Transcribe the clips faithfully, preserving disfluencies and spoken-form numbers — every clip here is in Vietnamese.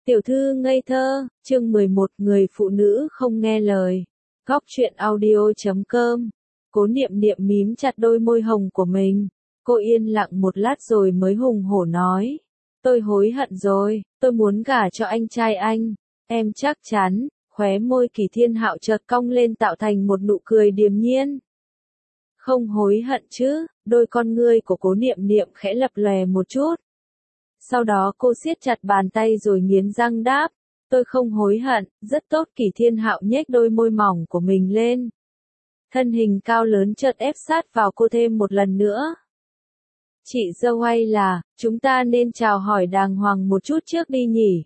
Tiểu thư ngây thơ, chương mười một người phụ nữ không nghe lời. Góc truyện audio chấm com. Cố Niệm Niệm mím chặt đôi môi hồng của mình. Cô yên lặng một lát rồi mới hùng hổ nói. Tôi hối hận rồi, tôi muốn gả cho anh trai anh. Em chắc chắn, khóe môi Kỳ Thiên Hạo chợt cong lên tạo thành một nụ cười điềm nhiên. Không hối hận chứ, đôi con ngươi của Cố Niệm Niệm khẽ lập lòe một chút. Sau đó cô siết chặt bàn tay rồi nghiến răng đáp, tôi không hối hận, rất tốt. Kỳ Thiên Hạo nhếch đôi môi mỏng của mình lên. Thân hình cao lớn chợt ép sát vào cô thêm một lần nữa. Chị dâu hay là, chúng ta nên chào hỏi đàng hoàng một chút trước đi nhỉ?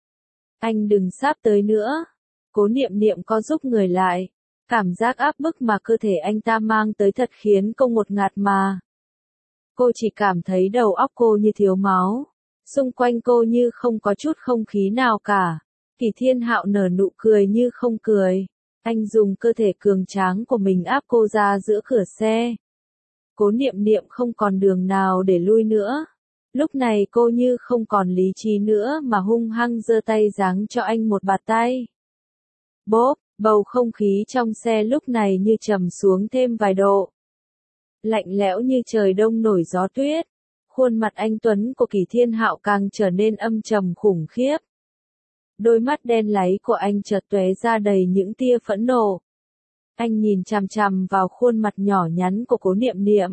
Anh đừng sáp tới nữa. Cố Niệm Niệm co giúp người lại. Cảm giác áp bức mà cơ thể anh ta mang tới thật khiến cô ngột ngạt mà. Cô chỉ cảm thấy đầu óc cô như thiếu máu. Xung quanh cô như không có chút không khí nào cả. Kỳ Thiên Hạo nở nụ cười như không cười. Anh dùng cơ thể cường tráng của mình áp cô ra giữa cửa xe. Cố Niệm Niệm không còn đường nào để lui nữa. Lúc này cô như không còn lý trí nữa mà hung hăng giơ tay giáng cho anh một bạt tay. Bốp, bầu không khí trong xe lúc này như trầm xuống thêm vài độ. Lạnh lẽo như trời đông nổi gió tuyết. Khuôn mặt anh tuấn của Kỳ Thiên Hạo càng trở nên âm trầm khủng khiếp. Đôi mắt đen láy của anh chợt tóe ra đầy những tia phẫn nộ. Anh nhìn chằm chằm vào khuôn mặt nhỏ nhắn của Cố Niệm Niệm.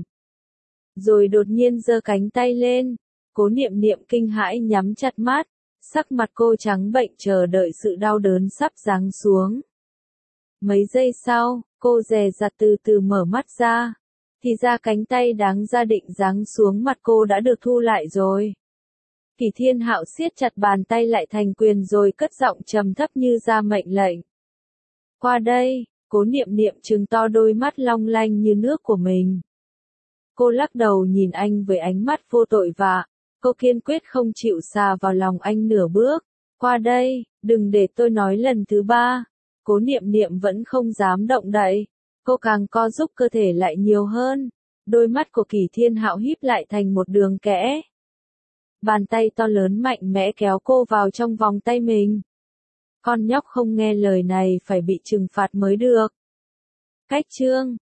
Rồi đột nhiên giơ cánh tay lên. Cố Niệm Niệm kinh hãi nhắm chặt mắt. Sắc mặt cô trắng bệch chờ đợi sự đau đớn sắp giáng xuống. Mấy giây sau, cô dè dặt từ từ mở mắt ra. Thì ra cánh tay đáng ra định giáng xuống mặt cô đã được thu lại rồi. Kỳ Thiên Hạo siết chặt bàn tay lại thành quyền rồi cất giọng trầm thấp như ra mệnh lệnh. Qua đây, Cố Niệm Niệm trừng to đôi mắt long lanh như nước của mình. Cô lắc đầu nhìn anh với ánh mắt vô tội vạ. Cô kiên quyết không chịu xà vào lòng anh nửa bước. Qua đây, đừng để tôi nói lần thứ ba. Cố Niệm Niệm vẫn không dám động đậy. Cô càng co giúp cơ thể lại nhiều hơn. Đôi mắt của Kỳ Thiên Hạo híp lại thành một đường kẽ. Bàn tay to lớn mạnh mẽ kéo cô vào trong vòng tay mình. Con nhóc không nghe lời này phải bị trừng phạt mới được. Cách chương